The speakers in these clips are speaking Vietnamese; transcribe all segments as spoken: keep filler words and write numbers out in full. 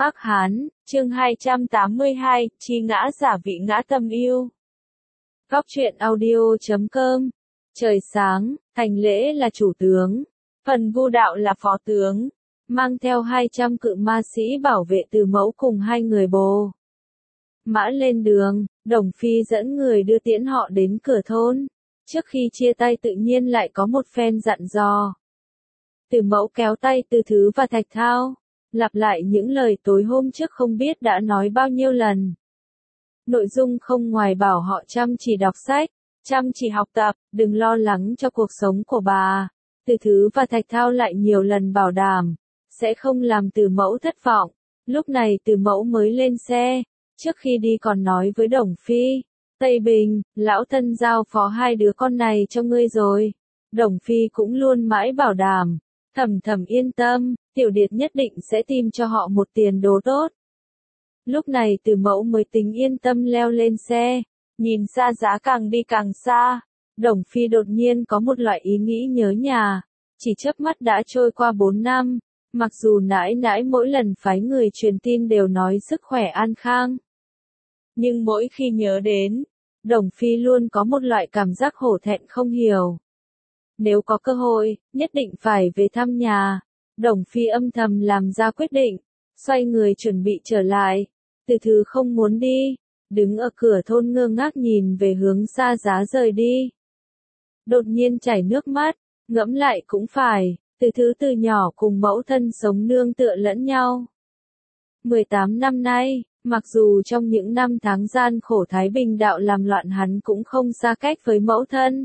Ác Hán, chương hai trăm tám mươi hai, chi ngã giả vị ngã tâm yêu. Góc truyện audio chấm com. Trời sáng, Thành Lễ là chủ tướng, phần Vu Đạo là phó tướng, mang theo hai trăm cự ma sĩ bảo vệ Từ Mẫu cùng hai người bồ mã lên đường. Đồng Phi dẫn người đưa tiễn họ đến cửa thôn. Trước khi chia tay tự nhiên lại có một phen dặn dò. Từ Mẫu kéo tay Từ Thứ và Thạch Thao, lặp lại những lời tối hôm trước không biết đã nói bao nhiêu lần. Nội dung không ngoài bảo họ chăm chỉ đọc sách, chăm chỉ học tập, đừng lo lắng cho cuộc sống của bà. Từ Thứ và Thạch Thao lại nhiều lần bảo đảm, sẽ không làm Từ Mẫu thất vọng. Lúc này Từ Mẫu mới lên xe, trước khi đi còn nói với Đồng Phi, Tây Bình, lão thân giao phó hai đứa con này cho ngươi rồi. Đồng Phi cũng luôn mãi bảo đảm, Thầm Thầm yên tâm, Tiểu Điệt nhất định sẽ tìm cho họ một tiền đồ tốt. Lúc này Từ Mẫu mới tính yên tâm leo lên xe, nhìn xa giá càng đi càng xa. Đồng Phi đột nhiên có một loại ý nghĩ nhớ nhà, chỉ chớp mắt đã trôi qua bốn năm, mặc dù nãi nãi mỗi lần phái người truyền tin đều nói sức khỏe an khang. Nhưng mỗi khi nhớ đến, Đồng Phi luôn có một loại cảm giác hổ thẹn không hiểu. Nếu có cơ hội, nhất định phải về thăm nhà. Đồng Phi âm thầm làm ra quyết định, xoay người chuẩn bị trở lại. Từ Thứ không muốn đi, đứng ở cửa thôn ngơ ngác nhìn về hướng xa giá rời đi. Đột nhiên chảy nước mắt, ngẫm lại cũng phải, Từ Thứ từ nhỏ cùng mẫu thân sống nương tựa lẫn nhau. mười tám năm nay, mặc dù trong những năm tháng gian khổ Thái Bình đạo làm loạn hắn cũng không xa cách với mẫu thân.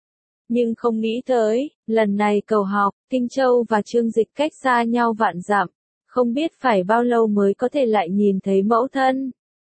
Nhưng không nghĩ tới, lần này cầu học, Kinh Châu và Trương Dịch cách xa nhau vạn dặm, không biết phải bao lâu mới có thể lại nhìn thấy mẫu thân.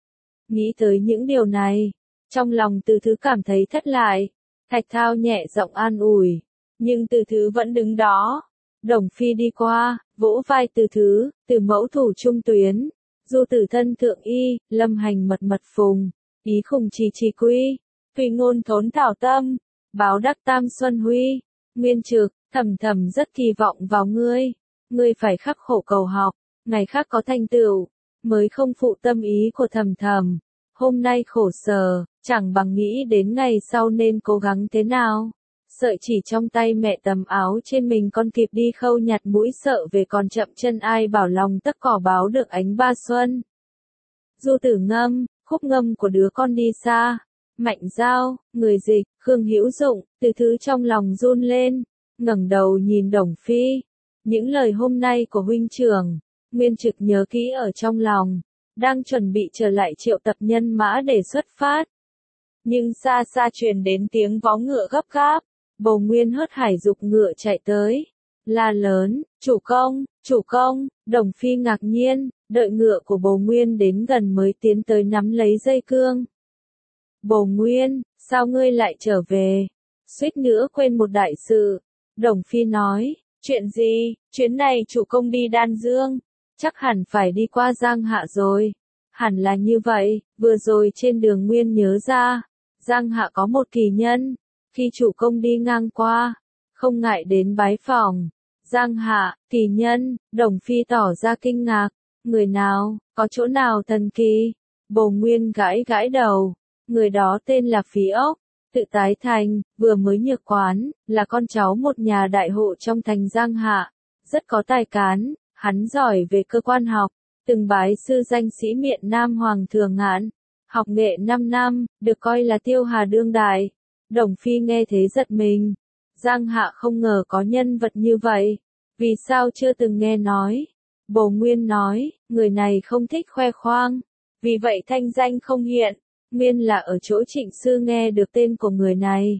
Nghĩ tới những điều này, trong lòng Từ Thứ cảm thấy thất lại. Thạch Thao nhẹ giọng an ủi, nhưng Từ Thứ vẫn đứng đó. Đồng Phi đi qua, vỗ vai Từ Thứ, Từ Mẫu thủ trung tuyến, du tử thân thượng y, lâm hành mật mật phùng, ý khủng trì trì quy, tùy ngôn thốn thảo tâm, báo đắc tam xuân huy. Nguyên Trực, Thầm Thầm rất kỳ vọng vào ngươi, ngươi phải khắc khổ cầu học, ngày khác có thành tựu, mới không phụ tâm ý của Thầm Thầm. Hôm nay khổ sở, chẳng bằng nghĩ đến ngày sau nên cố gắng thế nào. Sợi chỉ trong tay mẹ tầm áo trên mình con kịp đi khâu nhặt mũi sợ về còn chậm chân ai bảo lòng tấc cỏ báo được ánh ba xuân. Du tử ngâm, khúc ngâm của đứa con đi xa. Mạnh Giao, người dịch, Khương Hữu Dụng, Từ Thứ trong lòng run lên, ngẩng đầu nhìn Đồng Phi. Những lời hôm nay của huynh trưởng, Nguyên Trực nhớ kỹ ở trong lòng, đang chuẩn bị trở lại triệu tập nhân mã để xuất phát. Nhưng xa xa truyền đến tiếng vó ngựa gấp gáp, Bầu Nguyên hớt hải dục ngựa chạy tới, la lớn, chủ công, chủ công. Đồng Phi ngạc nhiên, đợi ngựa của Bầu Nguyên đến gần mới tiến tới nắm lấy dây cương. Bầu Nguyên, sao ngươi lại trở về? Suýt nữa quên một đại sự. Đồng Phi nói, chuyện gì? Chuyến này chủ công đi Đan Dương, chắc hẳn phải đi qua Giang Hạ rồi. Hẳn là như vậy, vừa rồi trên đường Nguyên nhớ ra, Giang Hạ có một kỳ nhân, khi chủ công đi ngang qua, không ngại đến bái phỏng. Giang Hạ, kỳ nhân. Đồng Phi tỏ ra kinh ngạc, người nào, có chỗ nào thần kỳ? Bầu Nguyên gãi gãi đầu, người đó tên là Phí Ốc, tự tái thành, vừa mới nhược quán, là con cháu một nhà đại hộ trong thành Giang Hạ, rất có tài cán, hắn giỏi về cơ quan học, từng bái sư danh sĩ miện Nam Hoàng Thừa Ngạn, học nghệ năm năm, được coi là tiêu hà đương đại. Đồng Phi nghe thế giật mình, Giang Hạ không ngờ có nhân vật như vậy, vì sao chưa từng nghe nói? Bầu Nguyên nói, người này không thích khoe khoang, vì vậy thanh danh không hiện. Nguyên là ở chỗ Trịnh sư nghe được tên của người này,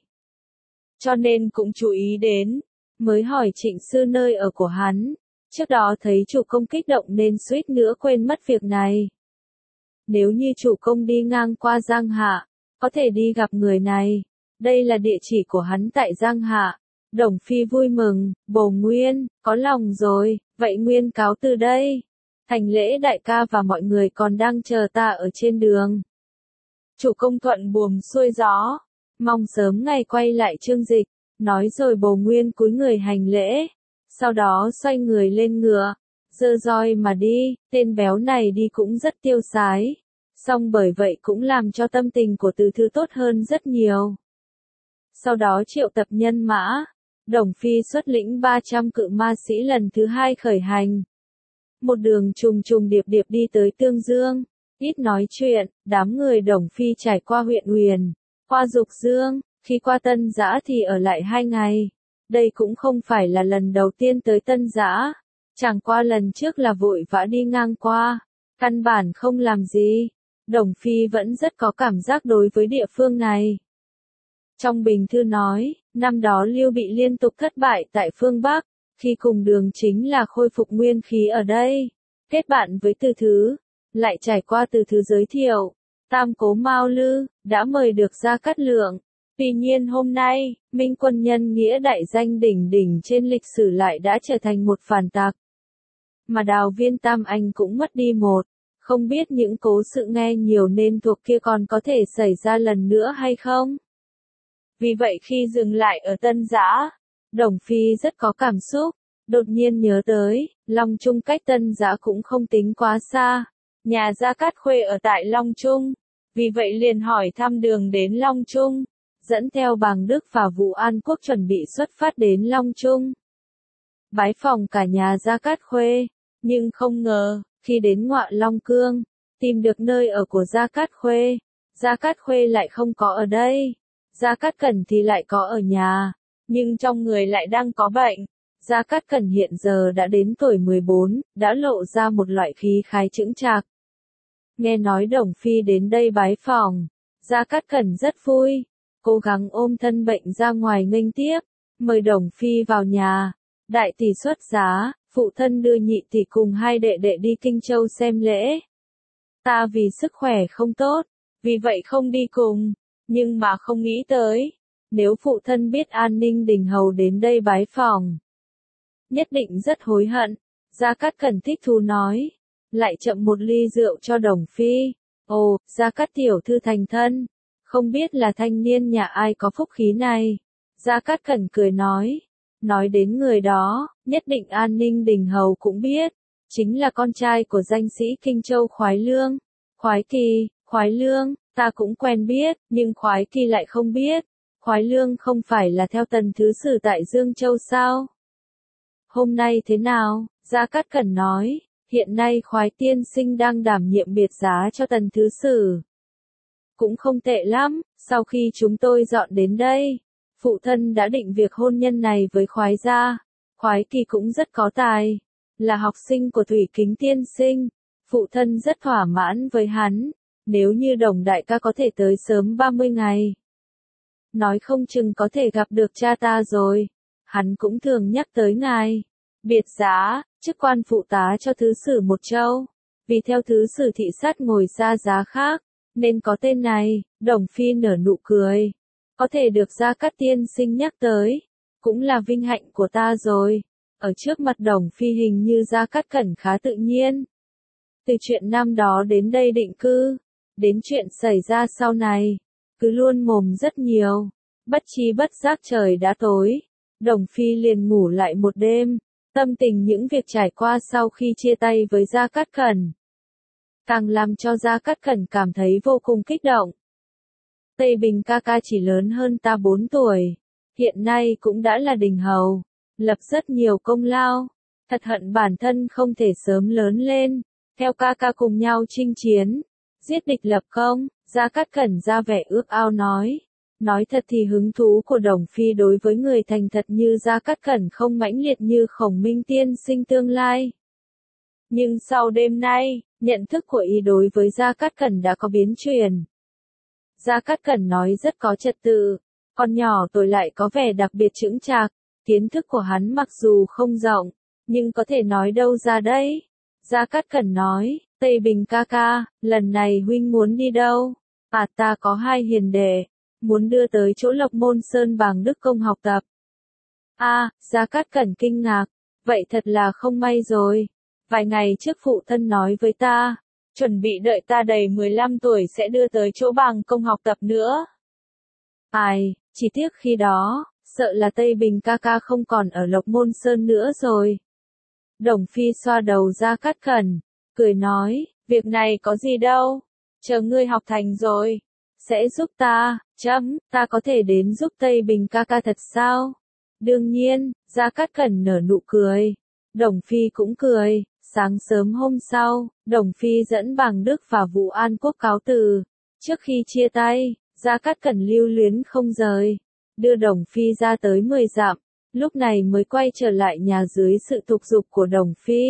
cho nên cũng chú ý đến, mới hỏi Trịnh sư nơi ở của hắn. Trước đó thấy chủ công kích động nên suýt nữa quên mất việc này. Nếu như chủ công đi ngang qua Giang Hạ, có thể đi gặp người này. Đây là địa chỉ của hắn tại Giang Hạ. Đồng Phi vui mừng, Bầu Nguyên, có lòng rồi, vậy Nguyên cáo từ đây. Thành Lễ đại ca và mọi người còn đang chờ ta ở trên đường. Chủ công thuận buồm xuôi gió, mong sớm ngày quay lại Trương Dịch, nói rồi Bầu Nguyên cúi người hành lễ, sau đó xoay người lên ngựa, giơ roi mà đi, tên béo này đi cũng rất tiêu sái. Song bởi vậy cũng làm cho tâm tình của Từ Thư tốt hơn rất nhiều. Sau đó triệu tập nhân mã, Đồng Phi xuất lĩnh ba trăm cự ma sĩ lần thứ hai khởi hành. Một đường trùng trùng điệp điệp đi tới Tương Dương, ít nói chuyện, đám người Đồng Phi trải qua huyện Huyền, qua Dục Dương, khi qua Tân Giã thì ở lại hai ngày. Đây cũng không phải là lần đầu tiên tới Tân Giã, chẳng qua lần trước là vội vã đi ngang qua, căn bản không làm gì. Đồng Phi vẫn rất có cảm giác đối với địa phương này. Trong bình thư nói, năm đó Lưu Bị liên tục thất bại tại phương Bắc, khi cùng đường chính là khôi phục nguyên khí ở đây. Kết bạn với Từ Thứ, lại trải qua Từ Thứ giới thiệu, Tam Cố Mao Lư, đã mời được Gia Cát Lượng. Tuy nhiên hôm nay, Minh quân nhân nghĩa đại danh đỉnh đỉnh trên lịch sử lại đã trở thành một phản tặc. Mà Đào Viên Tam Anh cũng mất đi một. Không biết những cố sự nghe nhiều nên thuộc kia còn có thể xảy ra lần nữa hay không? Vì vậy khi dừng lại ở Tân Giã, Đồng Phi rất có cảm xúc, đột nhiên nhớ tới, Long Trung cách Tân Giã cũng không tính quá xa. Nhà Gia Cát Khuê ở tại Long Trung, vì vậy liền hỏi thăm đường đến Long Trung, dẫn theo Bàng Đức và Vũ An Quốc chuẩn bị xuất phát đến Long Trung. Bái phòng cả nhà Gia Cát Khuê, nhưng không ngờ, khi đến Ngọa Long Cương, tìm được nơi ở của Gia Cát Khuê, Gia Cát Khuê lại không có ở đây. Gia Cát Cẩn thì lại có ở nhà, nhưng trong người lại đang có bệnh. Gia Cát Cẩn hiện giờ đã đến tuổi mười bốn, đã lộ ra một loại khí khái chững chạc. Nghe nói Đồng Phi đến đây bái phòng, Gia Cát Cẩn rất vui, cố gắng ôm thân bệnh ra ngoài nghênh tiếp, mời Đồng Phi vào nhà. Đại tỷ xuất giá, phụ thân đưa nhị tỷ cùng hai đệ đệ đi Kinh Châu xem lễ. Ta vì sức khỏe không tốt, vì vậy không đi cùng, nhưng mà không nghĩ tới, nếu phụ thân biết An Ninh Đình Hầu đến đây bái phòng, nhất định rất hối hận. Gia Cát Cẩn thích thú nói, lại chậm một ly rượu cho Đồng Phi. Ồ, Gia Cát tiểu thư thành thân, không biết là thanh niên nhà ai có phúc khí này. Gia Cát Cẩn cười nói, nói đến người đó, nhất định An Ninh Đình Hầu cũng biết, chính là con trai của danh sĩ Kinh Châu Khoái Lương. Khoái Kỳ, Khoái Lương, ta cũng quen biết, nhưng Khoái Kỳ lại không biết. Khoái Lương không phải là theo Tần Thứ Sử tại Dương Châu sao? Hôm nay thế nào? Gia Cát Cẩn nói, hiện nay Khoái tiên sinh đang đảm nhiệm biệt giá cho Tần Thứ Sử. Cũng không tệ lắm, sau khi chúng tôi dọn đến đây, phụ thân đã định việc hôn nhân này với Khoái gia. Khoái Kỳ cũng rất có tài, là học sinh của Thủy Kính tiên sinh, phụ thân rất thỏa mãn với hắn, nếu như Đồng đại ca có thể tới sớm ba mươi ngày. Nói không chừng có thể gặp được cha ta rồi, hắn cũng thường nhắc tới ngài. Biệt giá, chức quan phụ tá cho Thứ Sử một châu, vì theo Thứ Sử thị sát ngồi xa giá khác, nên có tên này. Đồng Phi nở nụ cười, có thể được Gia Cát tiên sinh nhắc tới, cũng là vinh hạnh của ta rồi. Ở trước mặt Đồng Phi hình như Gia Cát Cẩn khá tự nhiên. Từ chuyện năm đó đến đây định cư, đến chuyện xảy ra sau này, cứ luôn mồm rất nhiều. Bất chi bất giác trời đã tối, Đồng Phi liền ngủ lại một đêm, tâm tình những việc trải qua sau khi chia tay với Gia Cát Cẩn, càng làm cho Gia Cát Cẩn cảm thấy vô cùng kích động. Tây Bình ca ca chỉ lớn hơn ta bốn tuổi, hiện nay cũng đã là đình hầu, lập rất nhiều công lao, thật hận bản thân không thể sớm lớn lên, theo ca ca cùng nhau chinh chiến, giết địch lập công. Gia Cát Cẩn ra vẻ ước ao nói, nói thật thì hứng thú của Đồng Phi đối với người thành thật như Gia Cát Cẩn không mãnh liệt như Khổng Minh tiên sinh tương lai. Nhưng sau đêm nay, nhận thức của y đối với Gia Cát Cẩn đã có biến chuyển. Gia Cát Cẩn nói rất có trật tự, con nhỏ tôi lại có vẻ đặc biệt chững chạc, kiến thức của hắn mặc dù không rộng, nhưng có thể nói đâu ra đấy. Gia Cát Cẩn nói, Tây Bình ca ca, lần này huynh muốn đi đâu? À ta có hai hiền đệ, muốn đưa tới chỗ Lộc Môn Sơn Bàng Đức Công học tập. A, à, Gia Cát Cẩn kinh ngạc, vậy thật là không may rồi. Vài ngày trước phụ thân nói với ta, chuẩn bị đợi ta đầy mười lăm tuổi sẽ đưa tới chỗ Bàng Công học tập nữa. Ai, chỉ tiếc khi đó, sợ là Tây Bình ca ca không còn ở Lộc Môn Sơn nữa rồi. Đồng Phi xoa đầu Gia Cát Cẩn, cười nói, việc này có gì đâu, chờ ngươi học thành rồi, sẽ giúp ta, chấm, ta có thể đến giúp Tây Bình ca ca thật sao? Đương nhiên, Gia Cát Cẩn nở nụ cười. Đồng Phi cũng cười. Sáng sớm hôm sau, Đồng Phi dẫn Bàng Đức và Vũ An Quốc cáo từ. Trước khi chia tay, Gia Cát Cẩn lưu luyến không rời, đưa Đồng Phi ra tới mười dặm, lúc này mới quay trở lại nhà dưới sự thúc giục của Đồng Phi.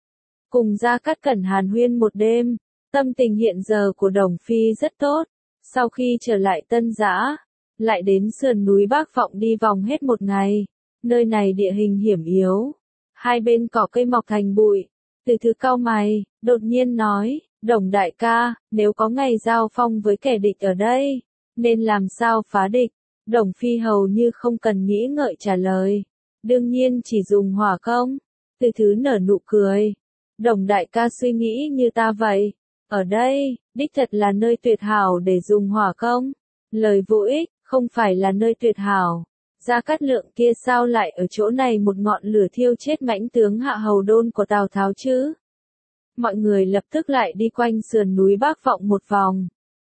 Cùng Gia Cát Cẩn hàn huyên một đêm, tâm tình hiện giờ của Đồng Phi rất tốt. Sau khi trở lại Tân Giã, lại đến sườn núi Bác Vọng đi vòng hết một ngày. Nơi này địa hình hiểm yếu, hai bên cỏ cây mọc thành bụi. Từ Thứ cau mày, đột nhiên nói, Đồng đại ca, nếu có ngày giao phong với kẻ địch ở đây, nên làm sao phá địch? Đồng Phi hầu như không cần nghĩ ngợi trả lời, đương nhiên chỉ dùng hỏa công. Từ Thứ nở nụ cười, Đồng đại ca suy nghĩ như ta vậy, ở đây, đích thật là nơi tuyệt hảo để dùng hỏa công. Lời vô ích, không phải là nơi tuyệt hảo. Gia Cát Lượng kia sao lại ở chỗ này một ngọn lửa thiêu chết mãnh tướng Hạ Hầu Đôn của Tào Tháo chứ? Mọi người lập tức lại đi quanh sườn núi Bác Vọng một vòng.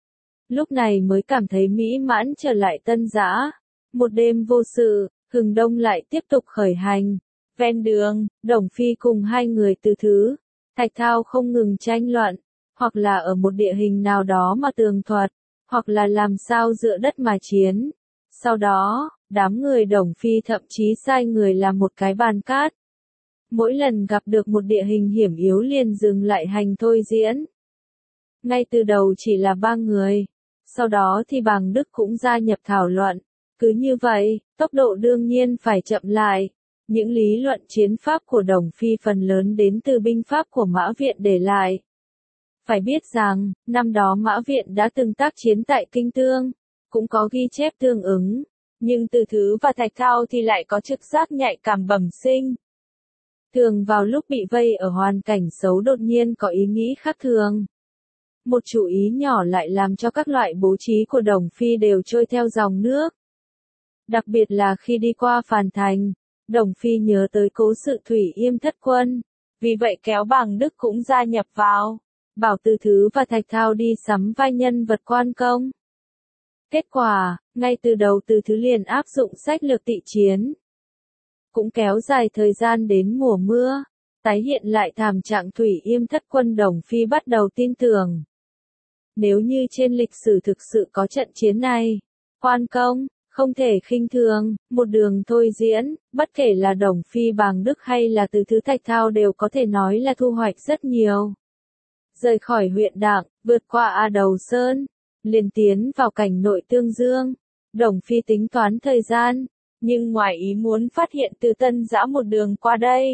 Lúc này mới cảm thấy mỹ mãn trở lại Tân Giã. Một đêm vô sự, Hừng Đông lại tiếp tục khởi hành. Ven đường, Đồng Phi cùng hai người Từ Thứ, Thạch Thao không ngừng tranh luận, hoặc là ở một địa hình nào đó mà tường thuật, hoặc là làm sao dựa đất mà chiến. Sau đó, đám người Đồng Phi thậm chí sai người làm một cái bàn cát. Mỗi lần gặp được một địa hình hiểm yếu liền dừng lại hành thôi diễn. Ngay từ đầu chỉ là ba người, sau đó thì Bàng Đức cũng gia nhập thảo luận. Cứ như vậy, tốc độ đương nhiên phải chậm lại. Những lý luận chiến pháp của Đồng Phi phần lớn đến từ binh pháp của Mã Viện để lại. Phải biết rằng, năm đó Mã Viện đã từng tác chiến tại Kinh Tương, cũng có ghi chép tương ứng. Nhưng Từ Thứ và Thạch Thao thì lại có trực giác nhạy cảm bẩm sinh. Thường vào lúc bị vây ở hoàn cảnh xấu đột nhiên có ý nghĩ khác thường. Một chú ý nhỏ lại làm cho các loại bố trí của Đồng Phi đều trôi theo dòng nước. Đặc biệt là khi đi qua Phàn Thành, Đồng Phi nhớ tới cố sự Thủy Yêm thất quân. Vì vậy kéo Bàng Đức cũng gia nhập vào, bảo Từ Thứ và Thạch Thao đi sắm vai nhân vật quan công. Kết quả, ngay từ đầu Từ Thứ liền áp dụng sách lược tị chiến. Cũng kéo dài thời gian đến mùa mưa, tái hiện lại thảm trạng Thủy Yêm thất quân. Đồng Phi bắt đầu tin tưởng. Nếu như trên lịch sử thực sự có trận chiến này, quan công, không thể khinh thường, một đường thôi diễn, bất kể là Đồng Phi Bàng Đức hay là Từ Thứ Thạch Thao đều có thể nói là thu hoạch rất nhiều. Rời khỏi huyện Đặng, vượt qua A Đầu Sơn, liền tiến vào cảnh nội Tương Dương. Đồng Phi tính toán thời gian, nhưng ngoài ý muốn phát hiện từ Tân Giã một đường qua đây.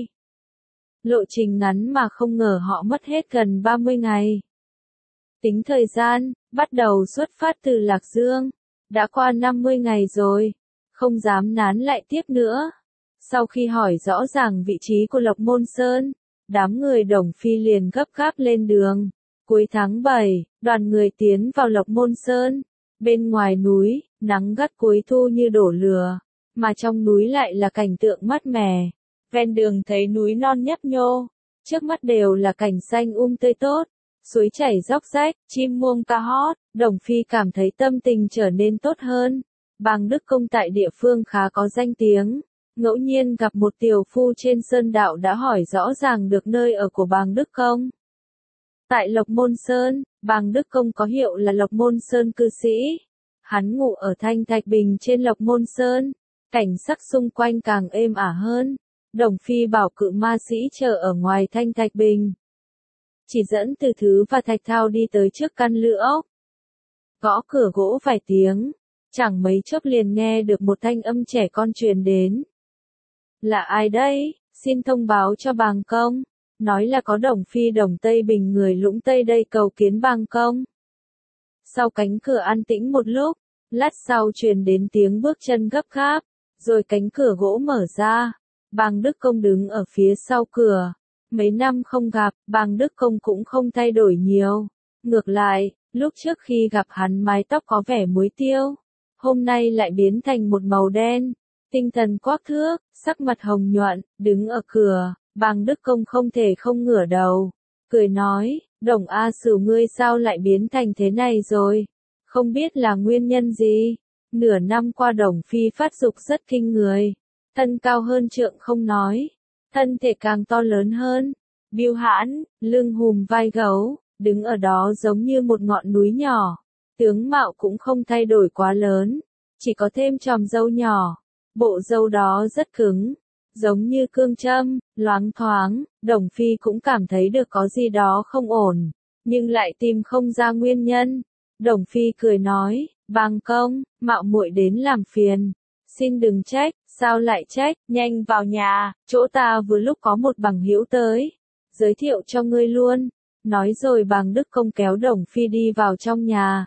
Lộ trình ngắn mà không ngờ họ mất hết gần ba mươi ngày. Tính thời gian, bắt đầu xuất phát từ Lạc Dương. Đã qua năm mươi ngày rồi, không dám nán lại tiếp nữa. Sau khi hỏi rõ ràng vị trí của Lộc Môn Sơn, đám người Đồng Phi liền gấp gáp lên đường. Cuối tháng bảy, đoàn người tiến vào Lộc Môn Sơn. Bên ngoài núi, nắng gắt cuối thu như đổ lửa, mà trong núi lại là cảnh tượng mát mẻ. Ven đường thấy núi non nhấp nhô, trước mắt đều là cảnh xanh um tươi tốt, suối chảy róc rách, chim muông ca hót. Đồng Phi cảm thấy tâm tình trở nên tốt hơn. Bàng Đức Công tại địa phương khá có danh tiếng, ngẫu nhiên gặp một tiểu phu trên sơn đạo đã hỏi rõ ràng được nơi ở của Bàng Đức Công. Tại Lộc Môn Sơn, Bàng Đức Công có hiệu là Lộc Môn Sơn cư sĩ. Hắn ngụ ở Thanh Thạch Bình trên Lộc Môn Sơn, cảnh sắc xung quanh càng êm ả hơn. Đồng Phi bảo cự ma sĩ chờ ở ngoài Thanh Thạch Bình, chỉ dẫn Từ Thứ và Thạch Thao đi tới trước căn lữ ốc. Gõ cửa gỗ vài tiếng, chẳng mấy chốc liền nghe được một thanh âm trẻ con truyền đến. Là ai đây? Xin thông báo cho Bàng Công. Nói là có Đồng Phi Đồng Tây Bình người Lũng Tây đây cầu kiến Bàng Công. Sau cánh cửa an tĩnh một lúc, lát sau truyền đến tiếng bước chân gấp gáp, rồi cánh cửa gỗ mở ra. Bàng Đức Công đứng ở phía sau cửa. Mấy năm không gặp, Bàng Đức Công cũng không thay đổi nhiều. Ngược lại, lúc trước khi gặp hắn mái tóc có vẻ muối tiêu, hôm nay lại biến thành một màu đen. Tinh thần quắc thước, sắc mặt hồng nhuận, đứng ở cửa, Bàng Đức Công không thể không ngửa đầu, cười nói, Đồng A Sửu ngươi sao lại biến thành thế này rồi, không biết là nguyên nhân gì. Nửa năm qua Đồng Phi phát dục rất kinh người, thân cao hơn trượng không nói, thân thể càng to lớn hơn, biêu hãn, lưng hùm vai gấu, đứng ở đó giống như một ngọn núi nhỏ, tướng mạo cũng không thay đổi quá lớn, chỉ có thêm chòm râu nhỏ, bộ râu đó rất cứng, giống như cương châm, loáng thoáng. Đồng Phi cũng cảm thấy được có gì đó không ổn, nhưng lại tìm không ra nguyên nhân. Đồng Phi cười nói, Bàng công, mạo muội đến làm phiền, xin đừng trách. Sao lại trách, nhanh vào nhà, chỗ ta vừa lúc có một bằng hữu tới, giới thiệu cho ngươi luôn. Nói rồi Bàng Đức Công kéo Đồng Phi đi vào trong nhà.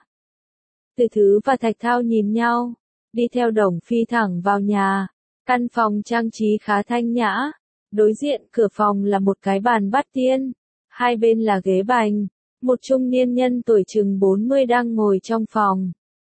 Từ Thứ và Thạch Thao nhìn nhau, đi theo Đồng Phi thẳng vào nhà. Căn phòng trang trí khá thanh nhã, đối diện cửa phòng là một cái bàn bát tiên, hai bên là ghế bành, một trung niên nhân tuổi chừng bốn mươi đang ngồi trong phòng.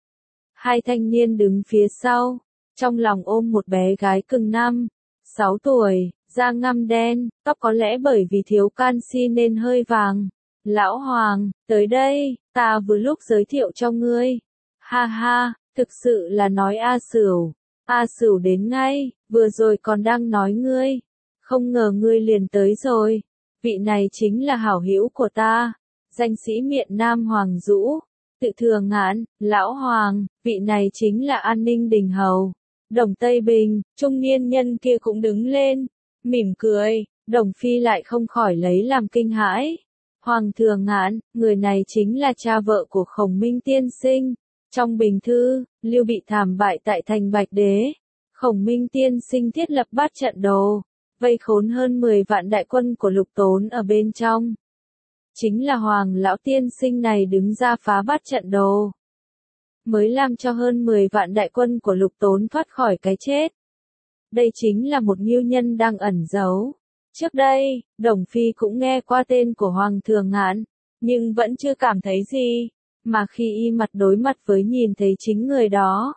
Hai thanh niên đứng phía sau, trong lòng ôm một bé gái cưng năm, sáu tuổi, da ngăm đen, tóc có lẽ bởi vì thiếu canxi nên hơi vàng. Lão Hoàng, tới đây, ta vừa lúc giới thiệu cho ngươi. Ha ha, thực sự là nói A Sửu. A Sửu đến ngay, vừa rồi còn đang nói ngươi. Không ngờ ngươi liền tới rồi. Vị này chính là hảo hữu của ta, danh sĩ miện Nam Hoàng Dũ. Tự Thừa Ngạn, Lão Hoàng, vị này chính là An Ninh Đình Hầu. Đồng Tây Bình, trung niên nhân kia cũng đứng lên, mỉm cười. Đồng Phi lại không khỏi lấy làm kinh hãi. Hoàng Thừa Ngạn, người này chính là cha vợ của Khổng Minh tiên sinh. Trong bình thư, Lưu bị thảm bại tại thành Bạch Đế. Khổng Minh tiên sinh thiết lập bát trận đồ, vây khốn hơn mười vạn đại quân của Lục Tốn ở bên trong. Chính là Hoàng lão tiên sinh này đứng ra phá bát trận đồ, mới làm cho hơn mười vạn đại quân của Lục Tốn thoát khỏi cái chết. Đây chính là một mưu nhân đang ẩn giấu. Trước đây, Đồng Phi cũng nghe qua tên của Hoàng Thừa Ngạn, nhưng vẫn chưa cảm thấy gì, mà khi y mặt đối mặt với nhìn thấy chính người đó,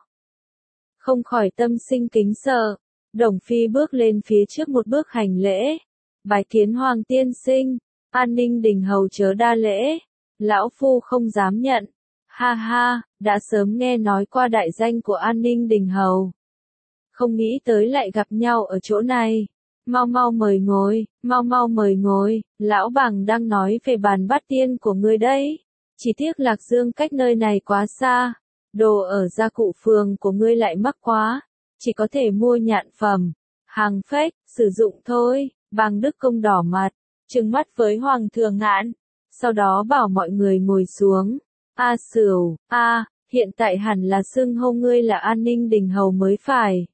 không khỏi tâm sinh kính sợ. Đồng Phi bước lên phía trước một bước hành lễ, bái kiến Hoàng tiên sinh. An Ninh Đình Hầu chớ đa lễ, lão phu không dám nhận. Ha ha, đã sớm nghe nói qua đại danh của An Ninh Đình Hầu, không nghĩ tới lại gặp nhau ở chỗ này. Mau mau mời ngồi, mau mau mời ngồi, lão Bàng đang nói về bàn bát tiên của ngươi đấy. Chỉ tiếc Lạc Dương cách nơi này quá xa, đồ ở gia cụ phường của ngươi lại mắc quá, chỉ có thể mua nhạn phẩm, hàng phách, sử dụng thôi. Bàng Đức Công đỏ mặt, trừng mắt với Hoàng Thừa Ngạn, sau đó bảo mọi người ngồi xuống. A Sửu, a, hiện tại hẳn là xưng hô ngươi là An Ninh Đình Hầu mới phải.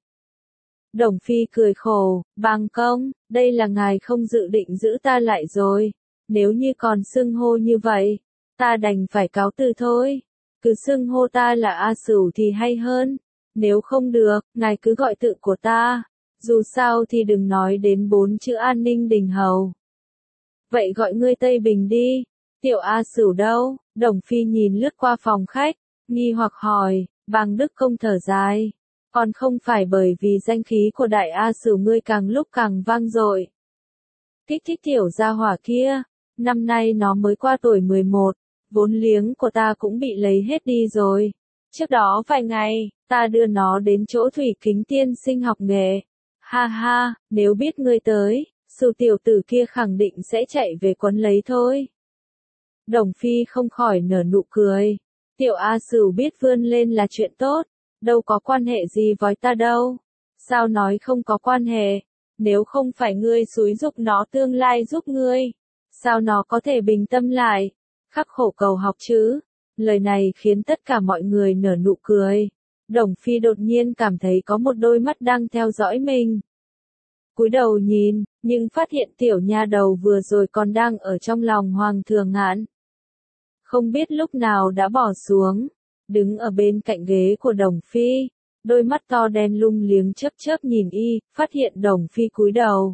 Đồng Phi cười khổ, Bàng công, đây là ngài không dự định giữ ta lại rồi, nếu như còn xưng hô như vậy, ta đành phải cáo từ thôi. Cứ xưng hô ta là A Sửu thì hay hơn, nếu không được, ngài cứ gọi tự của ta, dù sao thì đừng nói đến bốn chữ An Ninh Đình Hầu. Vậy gọi ngươi Tây Bình đi. Tiểu A Sửu đâu? Đồng Phi nhìn lướt qua phòng khách, nghi hoặc hỏi. Bàng Đức Công thở dài, còn không phải bởi vì danh khí của đại A Sửu ngươi càng lúc càng vang dội. Kích thích tiểu gia hỏa kia, năm nay nó mới qua tuổi mười một, vốn liếng của ta cũng bị lấy hết đi rồi. Trước đó vài ngày, ta đưa nó đến chỗ Thủy Kính tiên sinh học nghề. Ha ha, nếu biết ngươi tới, Sửu tiểu tử kia khẳng định sẽ chạy về quấn lấy thôi. Đồng Phi không khỏi nở nụ cười. Tiểu A Sửu biết vươn lên là chuyện tốt, đâu có quan hệ gì với ta đâu. Sao nói không có quan hệ, nếu không phải ngươi xúi giục nó tương lai giúp ngươi, sao nó có thể bình tâm lại, khắc khổ cầu học chứ. Lời này khiến tất cả mọi người nở nụ cười. Đồng Phi đột nhiên cảm thấy có một đôi mắt đang theo dõi mình. Cúi đầu nhìn, nhưng phát hiện tiểu nha đầu vừa rồi còn đang ở trong lòng Hoàng Thừa Ngạn. Không biết lúc nào đã bỏ xuống, đứng ở bên cạnh ghế của Đồng Phi, đôi mắt to đen lung liếng chớp chớp nhìn y, phát hiện Đồng Phi cúi đầu.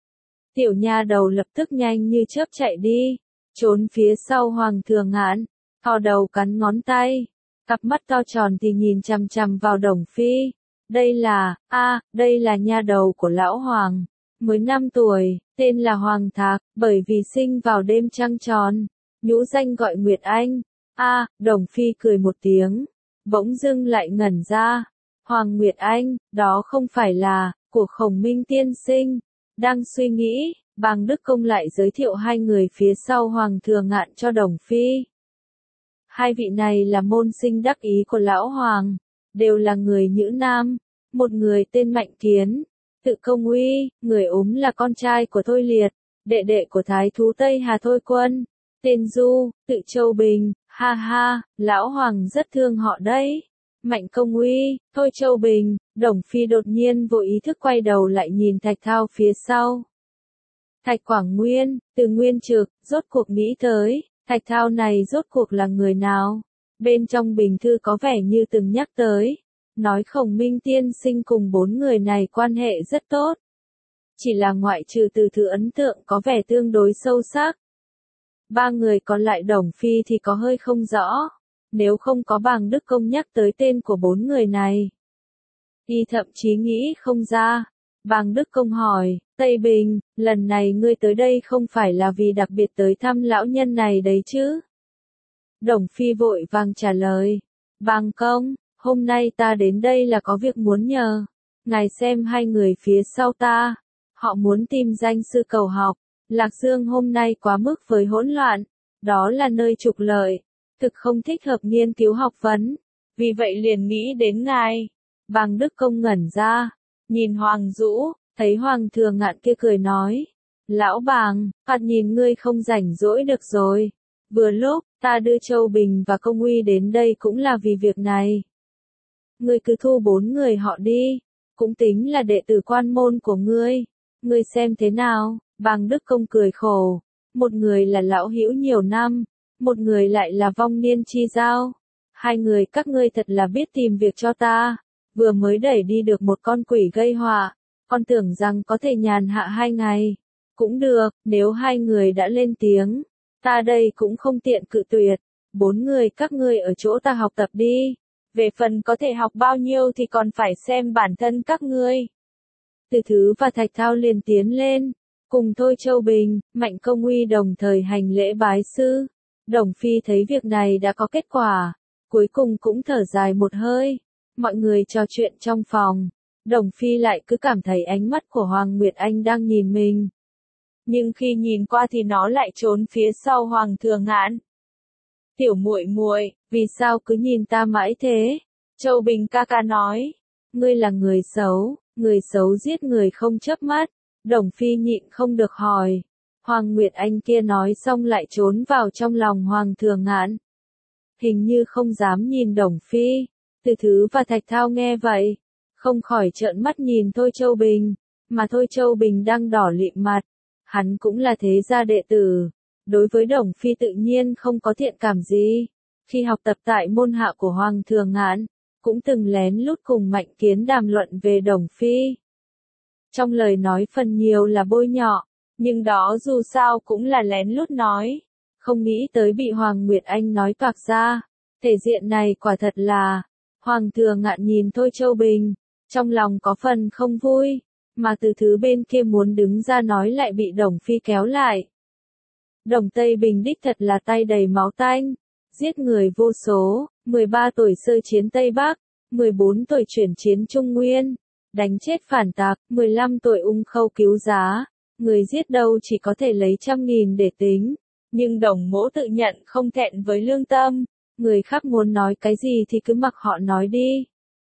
Tiểu nha đầu lập tức nhanh như chớp chạy đi, trốn phía sau Hoàng Thừa Ngạn, thò đầu cắn ngón tay, cặp mắt to tròn thì nhìn chằm chằm vào Đồng Phi. Đây là, a, à, đây là nha đầu của lão Hoàng. mới năm tuổi, tên là Hoàng Thạc, bởi vì sinh vào đêm trăng tròn, nhũ danh gọi Nguyệt Anh. A, Đồng Phi cười một tiếng, bỗng dưng lại ngẩn ra. Hoàng Nguyệt Anh, đó không phải là của Khổng Minh tiên sinh. Đang suy nghĩ, Bàng Đức Công lại giới thiệu hai người phía sau Hoàng Thừa Ngạn cho Đồng Phi. Hai vị này là môn sinh đắc ý của Lão Hoàng, đều là người Nhữ Nam, một người tên Mạnh Kiến, tự Công Uy, người ốm là con trai của Thôi Liệt, đệ đệ của Thái thú Tây Hà Thôi Quân, tên Du, tự Châu Bình, ha ha, Lão Hoàng rất thương họ đấy. Mạnh Công Uy, Thôi Châu Bình, Đồng Phi đột nhiên vô ý thức quay đầu lại nhìn Thạch Thao phía sau. Thạch Quảng Nguyên, từ Nguyên Trực, rốt cuộc nghĩ tới, Thạch Thao này rốt cuộc là người nào? Bên trong bình thư có vẻ như từng nhắc tới, nói Khổng Minh tiên sinh cùng bốn người này quan hệ rất tốt. Chỉ là ngoại trừ từ thứ ấn tượng có vẻ tương đối sâu sắc. Ba người còn lại Đồng Phi thì có hơi không rõ, nếu không có Bàng Đức Công nhắc tới tên của bốn người này. Y thậm chí nghĩ không ra. Bàng Đức Công hỏi, Tây Bình, lần này ngươi tới đây không phải là vì đặc biệt tới thăm lão nhân này đấy chứ? Đồng Phi vội vàng trả lời, Bàng Công, hôm nay ta đến đây là có việc muốn nhờ. Ngài xem hai người phía sau ta, họ muốn tìm danh sư cầu học. Lạc Dương hôm nay quá mức với hỗn loạn, đó là nơi trục lợi, thực không thích hợp nghiên cứu học vấn, vì vậy liền nghĩ đến ngài. Bàng Đức Công ngẩn ra, nhìn Hoàng Dũ, thấy Hoàng Thừa Ngạn kia cười nói, Lão Bàng, phạt nhìn ngươi không rảnh rỗi được rồi. Vừa lúc, ta đưa Châu Bình và Công Uy đến đây cũng là vì việc này. Ngươi cứ thu bốn người họ đi, cũng tính là đệ tử quan môn của ngươi. Ngươi xem thế nào? Bàng Đức Công cười khổ, một người là lão hữu nhiều năm, một người lại là vong niên chi giao. Hai người các ngươi thật là biết tìm việc cho ta, vừa mới đẩy đi được một con quỷ gây họa, con tưởng rằng có thể nhàn hạ hai ngày. Cũng được, nếu hai người đã lên tiếng, ta đây cũng không tiện cự tuyệt. Bốn người các ngươi ở chỗ ta học tập đi, về phần có thể học bao nhiêu thì còn phải xem bản thân các ngươi. Từ Thứ và Thạch Thao liền tiến lên, cùng Thôi Châu Bình, Mạnh Công Uy đồng thời hành lễ bái sư. Đồng Phi thấy việc này đã có kết quả, cuối cùng cũng thở dài một hơi. Mọi người trò chuyện trong phòng, Đồng Phi lại cứ cảm thấy ánh mắt của Hoàng Nguyệt Anh đang nhìn mình. Nhưng khi nhìn qua thì nó lại trốn phía sau Hoàng Thừa Ngạn. Tiểu muội muội, vì sao cứ nhìn ta mãi thế? Châu Bình ca ca nói, ngươi là người xấu, người xấu giết người không chớp mắt. Đồng Phi nhịn không được hỏi. Hoàng Nguyệt Anh kia nói xong lại trốn vào trong lòng Hoàng Thừa Ngạn. Hình như không dám nhìn Đồng Phi. Từ Thứ và Thạch Thao nghe vậy, không khỏi trợn mắt nhìn Thôi Châu Bình, mà Thôi Châu Bình đang đỏ lịm mặt. Hắn cũng là thế gia đệ tử, đối với Đồng Phi tự nhiên không có thiện cảm gì. Khi học tập tại môn hạ của Hoàng Thừa Ngạn, cũng từng lén lút cùng Mạnh Kiến đàm luận về Đồng Phi. Trong lời nói phần nhiều là bôi nhọ, nhưng đó dù sao cũng là lén lút nói, không nghĩ tới bị Hoàng Nguyệt Anh nói toạc ra. Thể diện này quả thật là, Hoàng Thừa Ngạn nhìn Thôi Châu Bình, trong lòng có phần không vui, mà Từ Thứ bên kia muốn đứng ra nói lại bị Đồng Phi kéo lại. Đồng Tây Bình đích thật là tay đầy máu tanh, giết người vô số, mười ba tuổi sơ chiến Tây Bắc, mười bốn tuổi chuyển chiến Trung Nguyên, đánh chết phản tặc, mười lăm tuổi ung khâu cứu giá, người giết đâu chỉ có thể lấy trăm nghìn để tính, nhưng Đồng Mỗ tự nhận không thẹn với lương tâm, người khác muốn nói cái gì thì cứ mặc họ nói đi.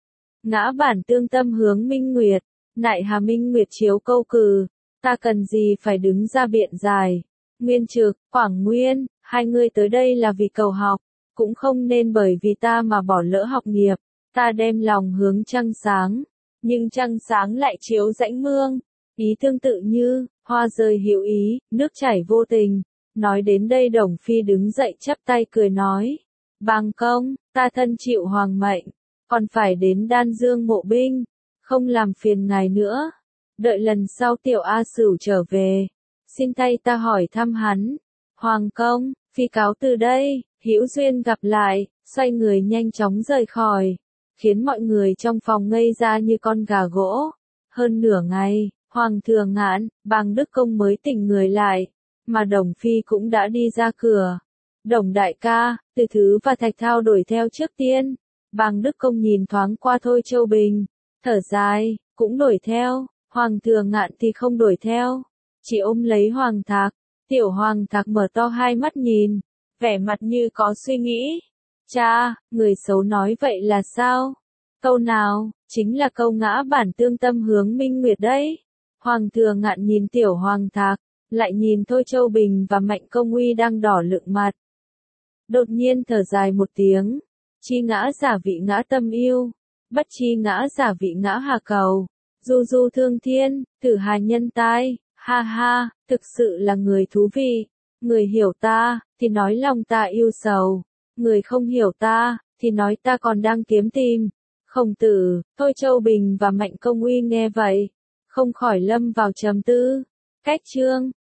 Ngã bản tương tâm hướng Minh Nguyệt, nại hà Minh Nguyệt chiếu câu cừ, ta cần gì phải đứng ra biện giải. Nguyên Trực, Quảng Nguyên, hai người tới đây là vì cầu học, cũng không nên bởi vì ta mà bỏ lỡ học nghiệp. Ta đem lòng hướng trăng sáng, nhưng trăng sáng lại chiếu rãnh mương. Ý tương tự như, hoa rơi hữu ý, nước chảy vô tình. Nói đến đây Đồng Phi đứng dậy chắp tay cười nói, Bàng Công, ta thân chịu hoàng mệnh, còn phải đến Đan Dương mộ binh, không làm phiền ngài nữa. Đợi lần sau tiểu A Sửu trở về, xin thay ta hỏi thăm hắn. Hoàng Công, Phi cáo từ đây, hữu duyên gặp lại, xoay người nhanh chóng rời khỏi, khiến mọi người trong phòng ngây ra như con gà gỗ. Hơn nửa ngày, Hoàng thừa ngạn, Bàng Đức Công mới tỉnh người lại, mà Đồng Phi cũng đã đi ra cửa. Đồng đại ca, Từ Thứ và Thạch Thao đuổi theo trước tiên. Bàng Đức Công nhìn thoáng qua Thôi Châu Bình, thở dài, cũng đuổi theo. Hoàng thừa ngạn thì không đuổi theo, chỉ ôm lấy Hoàng Thạc. Tiểu Hoàng Thạc mở to hai mắt nhìn, vẻ mặt như có suy nghĩ. Cha, người xấu nói vậy là sao? Câu nào? Chính là câu ngã bản tương tâm hướng minh nguyệt đấy. Hoàng thừa ngạn nhìn Tiểu Hoàng Thạc, lại nhìn Thôi Châu Bình và Mạnh Công Uy đang đỏ lựng mặt. Đột nhiên thở dài một tiếng, chi ngã giả vị ngã tâm yêu, bất chi ngã giả vị ngã hà cầu, du du thương thiên, tử hà nhân tai, ha ha, thực sự là người thú vị. Người hiểu ta, thì nói lòng ta yêu sầu, người không hiểu ta, thì nói ta còn đang kiếm tìm. Khổng Tử, Thôi Châu Bình và Mạnh Công Uy nghe vậy, không khỏi lâm vào trầm tư. Cách chương